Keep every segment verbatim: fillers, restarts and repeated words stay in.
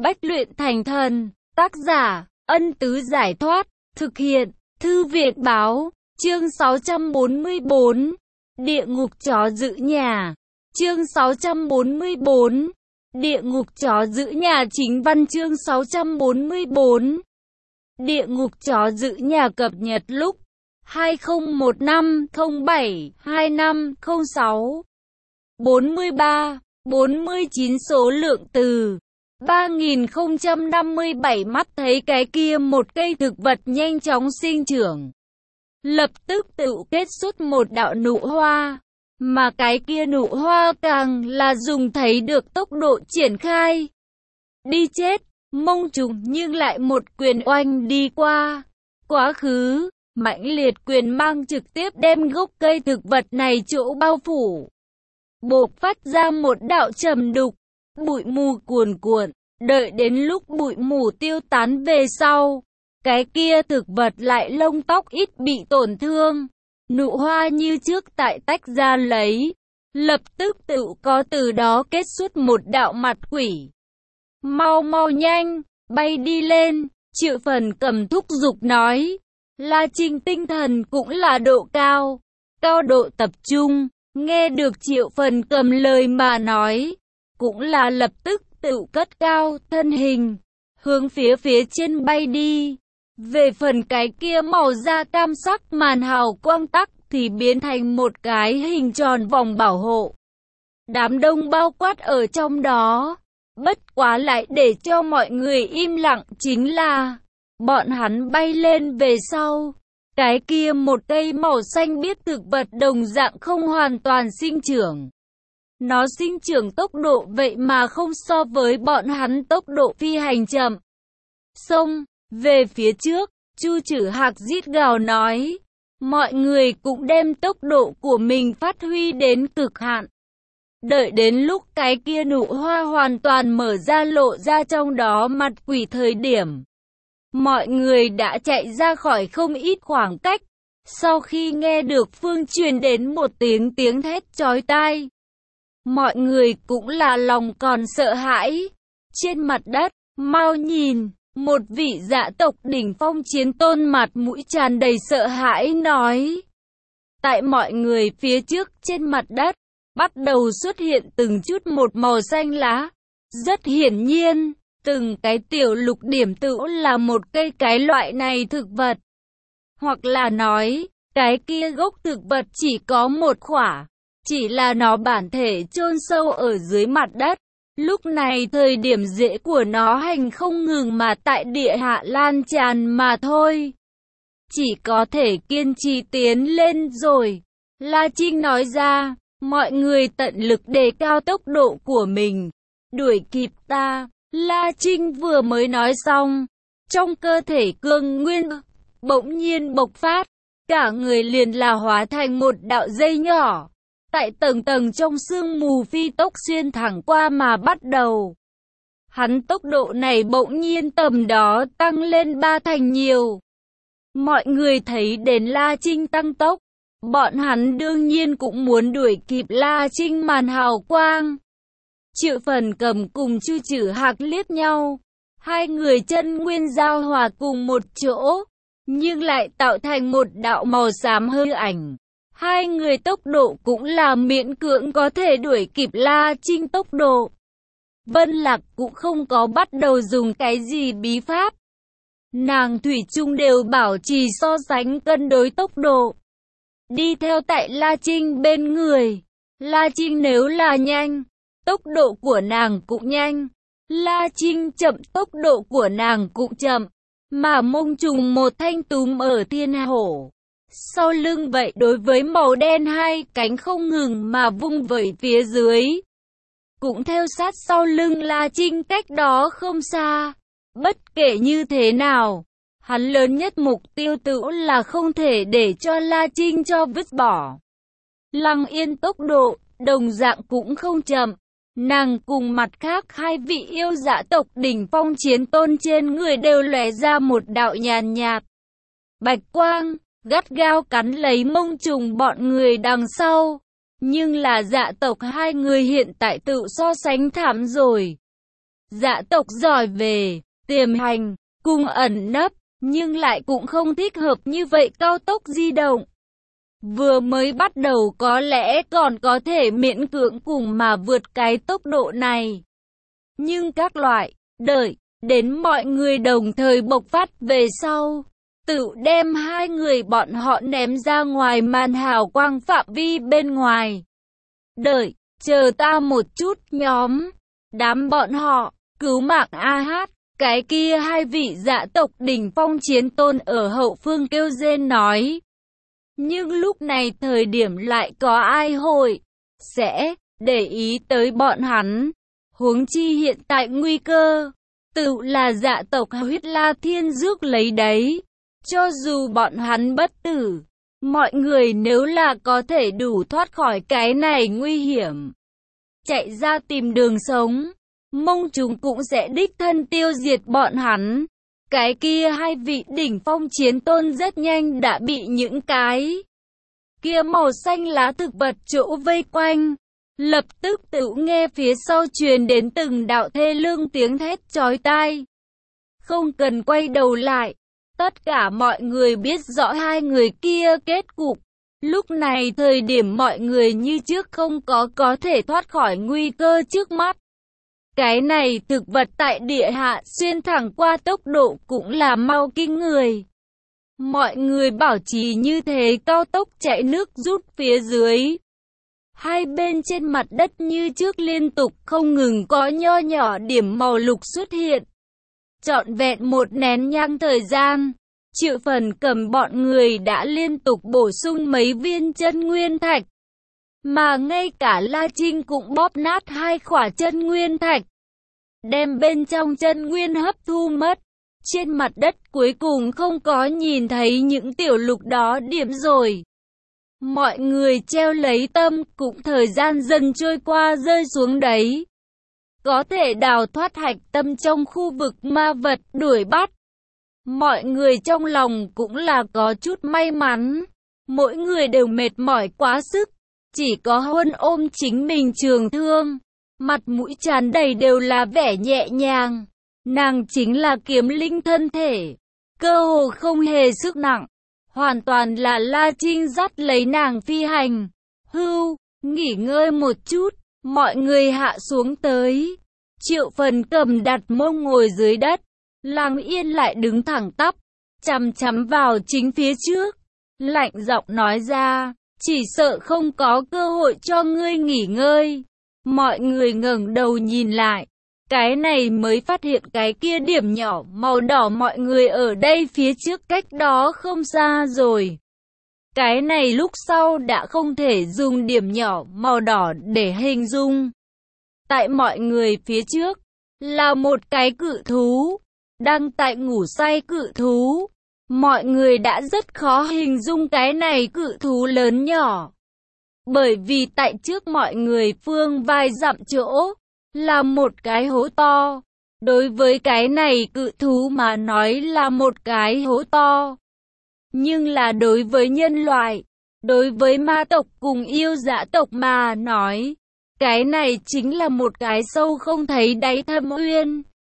Bách luyện thành thần, tác giả, Ân Tứ Giải Thoát, thực hiện, Thư Viện Báo, chương sáu trăm bốn mươi bốn, Địa ngục chó giữ nhà, chương sáu trăm bốn mươi bốn, Địa ngục chó giữ nhà chính văn chương sáu trăm bốn mươi bốn, Địa ngục chó giữ nhà cập nhật lúc hai không một năm không bảy hai năm không sáu, bốn mươi ba, bốn mươi chín số lượng từ ba nghìn không trăm năm mươi bảy. Mắt thấy cái kia một cây thực vật nhanh chóng sinh trưởng, lập tức tự kết xuất một đạo nụ hoa, mà cái kia nụ hoa càng là dùng thấy được tốc độ triển khai. Đi chết, mông trùng nhưng lại một quyền oanh đi qua, quá khứ, mãnh liệt quyền mang trực tiếp đem gốc cây thực vật này chỗ bao phủ, bộc phát ra một đạo trầm đục, bụi mù cuồn cuộn. Đợi đến lúc bụi mù tiêu tán về sau, cái kia thực vật lại lông tóc ít bị tổn thương, nụ hoa như trước tại tách ra lấy, lập tức tự có từ đó kết xuất một đạo mặt quỷ. Mau mau nhanh, bay đi lên, Triệu Phần Cầm thúc giục nói. La Trinh tinh thần cũng là độ cao, cao độ tập trung, nghe được Triệu Phần Cầm lời mà nói, cũng là lập tức tự cất cao thân hình, hướng phía phía trên bay đi. Về phần cái kia màu da cam sắc màn hào quang tắc thì biến thành một cái hình tròn vòng bảo hộ. Đám đông bao quát ở trong đó, bất quá lại để cho mọi người im lặng chính là, bọn hắn bay lên về sau, cái kia một cây màu xanh biếc thực vật đồng dạng không hoàn toàn sinh trưởng. Nó sinh trưởng tốc độ vậy mà không so với bọn hắn tốc độ phi hành chậm. Xông về phía trước, Chu Trử Hạc rít gào nói. Mọi người cũng đem tốc độ của mình phát huy đến cực hạn. Đợi đến lúc cái kia nụ hoa hoàn toàn mở ra lộ ra trong đó mặt quỷ thời điểm, mọi người đã chạy ra khỏi không ít khoảng cách. Sau khi nghe được phương truyền đến một tiếng tiếng thét chói tai, mọi người cũng là lòng còn sợ hãi. Trên mặt đất, mau nhìn, một vị dạ tộc đỉnh phong chiến tôn mặt mũi tràn đầy sợ hãi nói. Tại mọi người phía trước trên mặt đất, bắt đầu xuất hiện từng chút một màu xanh lá. Rất hiển nhiên, từng cái tiểu lục điểm tự là một cây cái loại này thực vật. Hoặc là nói, cái kia gốc thực vật chỉ có một khỏa. Chỉ là nó bản thể chôn sâu ở dưới mặt đất. Lúc này thời điểm rễ của nó hành không ngừng mà tại địa hạ lan tràn mà thôi. Chỉ có thể kiên trì tiến lên rồi. La Trinh nói ra, mọi người tận lực đề cao tốc độ của mình. Đuổi kịp ta. La Trinh vừa mới nói xong, trong cơ thể cương nguyên bỗng nhiên bộc phát. Cả người liền là hóa thành một đạo dây nhỏ. Tại tầng tầng trong sương mù phi tốc xuyên thẳng qua mà bắt đầu. Hắn tốc độ này bỗng nhiên tầm đó tăng lên ba thành nhiều. Mọi người thấy đến La Trinh tăng tốc, bọn hắn đương nhiên cũng muốn đuổi kịp La Trinh màn hào quang. Triệu Phần Cầm cùng Chu Trử Hạc liếc nhau, hai người chân nguyên giao hòa cùng một chỗ, nhưng lại tạo thành một đạo màu xám hư ảnh. Hai người tốc độ cũng là miễn cưỡng có thể đuổi kịp La Trinh tốc độ. Vân Lạc cũng không có bắt đầu dùng cái gì bí pháp. Nàng thủy chung đều bảo trì so sánh cân đối tốc độ. Đi theo tại La Trinh bên người. La Trinh nếu là nhanh, tốc độ của nàng cũng nhanh. La Trinh chậm, tốc độ của nàng cũng chậm. Mà mông trùng một thanh túm ở thiên hổ sau lưng vậy đối với màu đen hai cánh không ngừng mà vung vẩy phía dưới. Cũng theo sát sau lưng La Trinh cách đó không xa. Bất kể như thế nào, hắn lớn nhất mục tiêu tự là không thể để cho La Trinh cho vứt bỏ. Lăng Yên tốc độ, đồng dạng cũng không chậm. Nàng cùng mặt khác hai vị yêu dã tộc đỉnh phong chiến tôn trên người đều lóe ra một đạo nhàn nhạt bạch quang, gắt gao cắn lấy mông trùng bọn người đằng sau. Nhưng là dạ tộc hai người hiện tại tự so sánh thảm rồi. Dạ tộc giỏi về tiềm hành, cùng ẩn nấp, nhưng lại cũng không thích hợp như vậy cao tốc di động. Vừa mới bắt đầu có lẽ còn có thể miễn cưỡng cùng mà vượt cái tốc độ này. Nhưng các loại, đợi, đến mọi người đồng thời bộc phát về sau, tự đem hai người bọn họ ném ra ngoài màn hào quang phạm vi bên ngoài. Đợi, chờ ta một chút nhóm, đám bọn họ, cứu mạng a hát, cái kia hai vị dạ tộc đỉnh phong chiến tôn ở hậu phương kêu rên nói. Nhưng lúc này thời điểm lại có ai hội, sẽ, để ý tới bọn hắn. Huống chi hiện tại nguy cơ, tự là dạ tộc huyết la thiên rước lấy đấy. Cho dù bọn hắn bất tử, mọi người nếu là có thể đủ thoát khỏi cái này nguy hiểm, chạy ra tìm đường sống, mông chúng cũng sẽ đích thân tiêu diệt bọn hắn. Cái kia hai vị đỉnh phong chiến tôn rất nhanh đã bị những cái kia màu xanh lá thực vật chỗ vây quanh. Lập tức tự nghe phía sau truyền đến từng đạo thê lương tiếng thét chói tai. Không cần quay đầu lại, tất cả mọi người biết rõ hai người kia kết cục. Lúc này thời điểm mọi người như trước không có có thể thoát khỏi nguy cơ trước mắt. Cái này thực vật tại địa hạ xuyên thẳng qua tốc độ cũng là mau kinh người. Mọi người bảo trì như thế cao tốc chạy nước rút phía dưới. Hai bên trên mặt đất như trước liên tục không ngừng có nho nhỏ điểm màu lục xuất hiện. Trọn vẹn một nén nhang thời gian, Triệu Phần cầm bọn người đã liên tục bổ sung mấy viên chân nguyên thạch. Mà ngay cả La Trinh cũng bóp nát hai khỏa chân nguyên thạch, đem bên trong chân nguyên hấp thu mất. Trên mặt đất cuối cùng không có nhìn thấy những tiểu lục đó điểm rồi. Mọi người treo lấy tâm, cũng thời gian dần trôi qua rơi xuống đấy. Có thể đào thoát hạch tâm trong khu vực ma vật đuổi bắt. Mọi người trong lòng cũng là có chút may mắn. Mỗi người đều mệt mỏi quá sức. Chỉ có Huân ôm chính mình trường thương. Mặt mũi tràn đầy đều là vẻ nhẹ nhàng. Nàng chính là kiếm linh thân thể. Cơ hồ không hề sức nặng. Hoàn toàn là La Trinh dắt lấy nàng phi hành. Hưu, nghỉ ngơi một chút. Mọi người hạ xuống tới. Triệu Phần cầm đặt mông ngồi dưới đất. Lăng Yên lại đứng thẳng tắp, chằm chằm vào chính phía trước. Lạnh giọng nói ra, chỉ sợ không có cơ hội cho ngươi nghỉ ngơi. Mọi người ngẩng đầu nhìn lại. Cái này mới phát hiện cái kia điểm nhỏ màu đỏ mọi người ở đây phía trước cách đó không xa rồi. Cái này lúc sau đã không thể dùng điểm nhỏ màu đỏ để hình dung. Tại mọi người phía trước là một cái cự thú, đang tại ngủ say cự thú. Mọi người đã rất khó hình dung cái này cự thú lớn nhỏ. Bởi vì tại trước mọi người phương vài dặm chỗ là một cái hố to. Đối với cái này cự thú mà nói là một cái hố to. Nhưng là đối với nhân loại, đối với ma tộc cùng yêu dã tộc mà nói, cái này chính là một cái sâu không thấy đáy thâm uyên.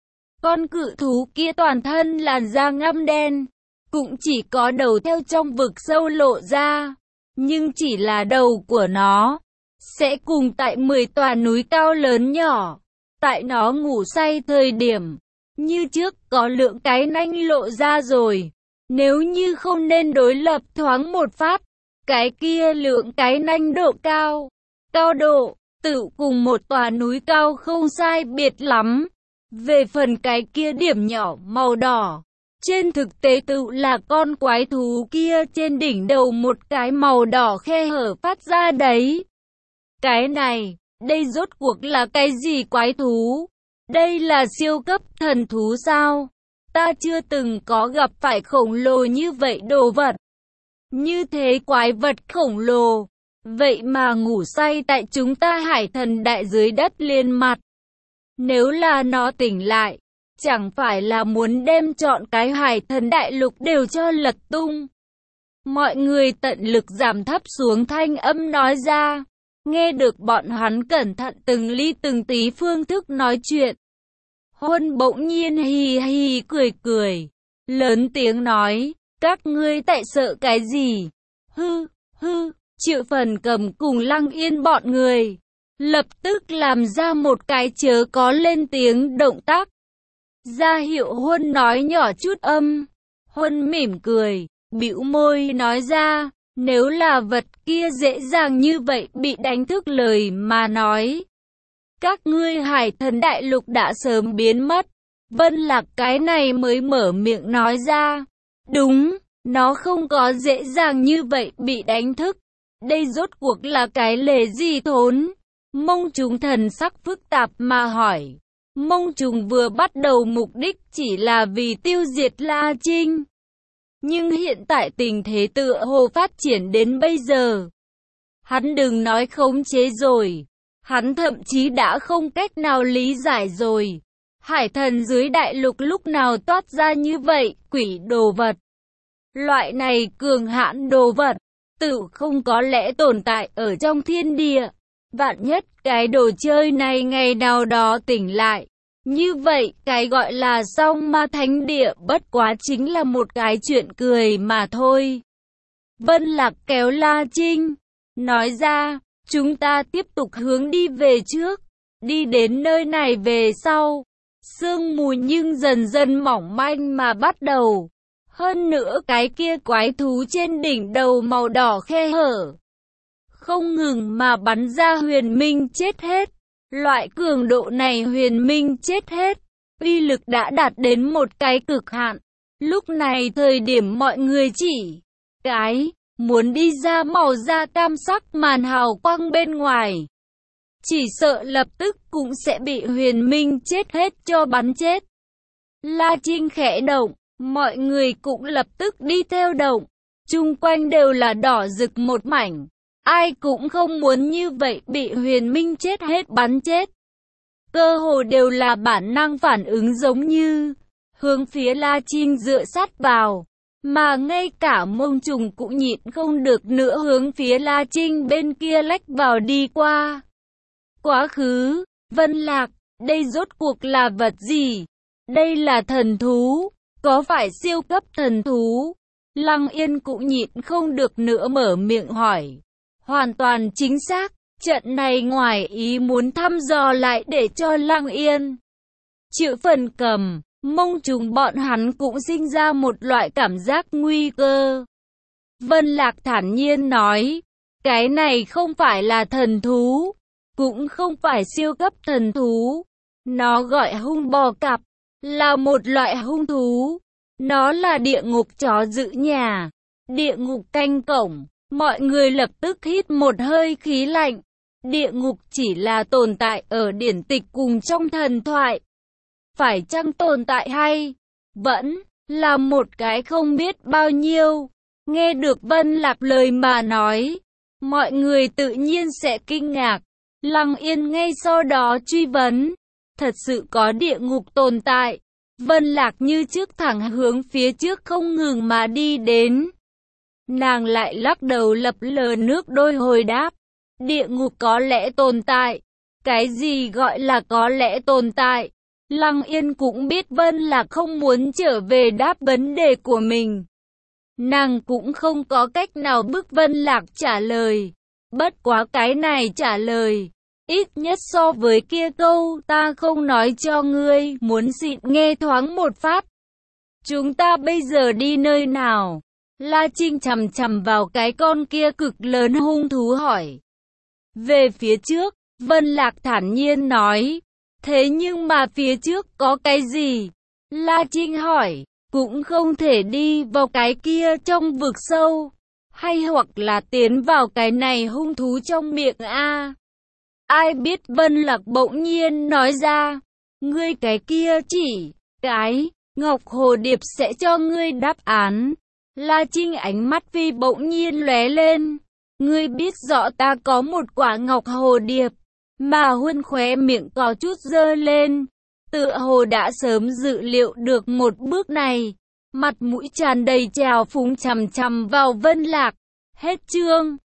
Con cự thú kia toàn thân làn da ngăm đen, cũng chỉ có đầu theo trong vực sâu lộ ra. Nhưng chỉ là đầu của nó sẽ cùng tại mười tòa núi cao lớn nhỏ. Tại nó ngủ say thời điểm, như trước có lượng cái nanh lộ ra rồi. Nếu như không nên đối lập thoáng một phát, cái kia lượng cái nanh độ cao, cao độ, tự cùng một tòa núi cao không sai biệt lắm. Về phần cái kia điểm nhỏ màu đỏ, trên thực tế tự là con quái thú kia trên đỉnh đầu một cái màu đỏ khe hở phát ra đấy. Cái này, đây rốt cuộc là cái gì quái thú? Đây là siêu cấp thần thú sao? Ta chưa từng có gặp phải khổng lồ như vậy đồ vật. Như thế quái vật khổng lồ, vậy mà ngủ say tại chúng ta hải thần đại dưới đất liền mặt. Nếu là nó tỉnh lại, chẳng phải là muốn đem trọn cái hải thần đại lục đều cho lật tung. Mọi người tận lực giảm thấp xuống thanh âm nói ra. Nghe được bọn hắn cẩn thận từng ly từng tí phương thức nói chuyện. Huân bỗng nhiên hì hì cười cười, lớn tiếng nói, các ngươi tại sợ cái gì? Hư, hư, Triệu Phần Cầm cùng Lăng Yên bọn người, lập tức làm ra một cái chớ có lên tiếng động tác. Ra hiệu Huân nói nhỏ chút âm. Huân mỉm cười, bĩu môi nói ra, nếu là vật kia dễ dàng như vậy bị đánh thức lời mà nói, các ngươi Hải Thần Đại Lục đã sớm biến mất. Vân Lạc cái này mới mở miệng nói ra, đúng, nó không có dễ dàng như vậy bị đánh thức. Đây rốt cuộc là cái lề gì thốn? Mông Trùng thần sắc phức tạp mà hỏi. Mông Trùng vừa bắt đầu mục đích chỉ là vì tiêu diệt La Trinh. Nhưng hiện tại tình thế tựa hồ phát triển đến bây giờ, hắn đừng nói khống chế rồi, hắn thậm chí đã không cách nào lý giải rồi. Hải thần dưới đại lục lúc nào toát ra như vậy, quỷ đồ vật. Loại này cường hãn đồ vật, tự không có lẽ tồn tại ở trong thiên địa. Vạn nhất cái đồ chơi này ngày nào đó tỉnh lại. Như vậy, cái gọi là song ma thánh địa bất quá chính là một cái chuyện cười mà thôi. Vân Lạc kéo La Trinh, nói ra, chúng ta tiếp tục hướng đi về trước. Đi đến nơi này về sau, sương mù nhưng dần dần mỏng manh mà bắt đầu. Hơn nữa cái kia quái thú trên đỉnh đầu màu đỏ khe hở, không ngừng mà bắn ra huyền minh chết hết. Loại cường độ này huyền minh chết hết, uy lực đã đạt đến một cái cực hạn. Lúc này thời điểm mọi người chỉ cái muốn đi ra màu da cam sắc màn hào quang bên ngoài, chỉ sợ lập tức cũng sẽ bị huyền minh chết hết cho bắn chết. La Trinh khẽ động, mọi người cũng lập tức đi theo động, chung quanh đều là đỏ rực một mảnh. Ai cũng không muốn như vậy bị huyền minh chết hết bắn chết. Cơ hồ đều là bản năng phản ứng giống như hướng phía La Trinh dựa sát vào. Mà ngay cả Mông Trùng cũng nhịn không được nữa hướng phía La Trinh bên kia lách vào đi qua. Quá khứ, Vân Lạc, đây rốt cuộc là vật gì? Đây là thần thú, có phải siêu cấp thần thú? Lăng Yên cũng nhịn không được nữa mở miệng hỏi. Hoàn toàn chính xác, trận này ngoài ý muốn thăm dò lại để cho Lăng Yên, Triệu Phần Cầm, Mông Trùng bọn hắn cũng sinh ra một loại cảm giác nguy cơ. Vân Lạc thản nhiên nói, cái này không phải là thần thú, cũng không phải siêu cấp thần thú. Nó gọi hung bò cạp, là một loại hung thú. Nó là địa ngục chó giữ nhà, địa ngục canh cổng. Mọi người lập tức hít một hơi khí lạnh. Địa ngục chỉ là tồn tại ở điển tịch cùng trong thần thoại. Phải chăng tồn tại hay vẫn là một cái không biết bao nhiêu? Nghe được Vân Lạc lời mà nói, mọi người tự nhiên sẽ kinh ngạc. Lăng Yên ngay sau đó truy vấn, thật sự có địa ngục tồn tại? Vân Lạc như trước thẳng hướng phía trước không ngừng mà đi đến. Nàng lại lắc đầu lập lờ nước đôi hồi đáp, địa ngục có lẽ tồn tại. Cái gì gọi là có lẽ tồn tại? Lăng Yên cũng biết Vân Lạc không muốn trở về đáp vấn đề của mình. Nàng cũng không có cách nào bức Vân Lạc trả lời. Bất quá cái này trả lời, ít nhất so với kia câu ta không nói cho ngươi muốn xịn nghe thoáng một phát. Chúng ta bây giờ đi nơi nào? La Trinh chằm chằm vào cái con kia cực lớn hung thú hỏi. Về phía trước, Vân Lạc thản nhiên nói. Thế nhưng mà phía trước có cái gì? La Trinh hỏi. Cũng không thể đi vào cái kia trong vực sâu, hay hoặc là tiến vào cái này hung thú trong miệng a. Ai biết? Vân Lạc bỗng nhiên nói ra. Ngươi cái kia chỉ cái Ngọc Hồ Điệp sẽ cho ngươi đáp án. La Trinh ánh mắt phi bỗng nhiên lóe lên. Ngươi biết rõ ta có một quả Ngọc Hồ Điệp. Mà Huân khóe miệng có chút giơ lên, tựa hồ đã sớm dự liệu được một bước này. Mặt mũi tràn đầy trào phúng chằm chằm vào Vân Lạc. Hết chương.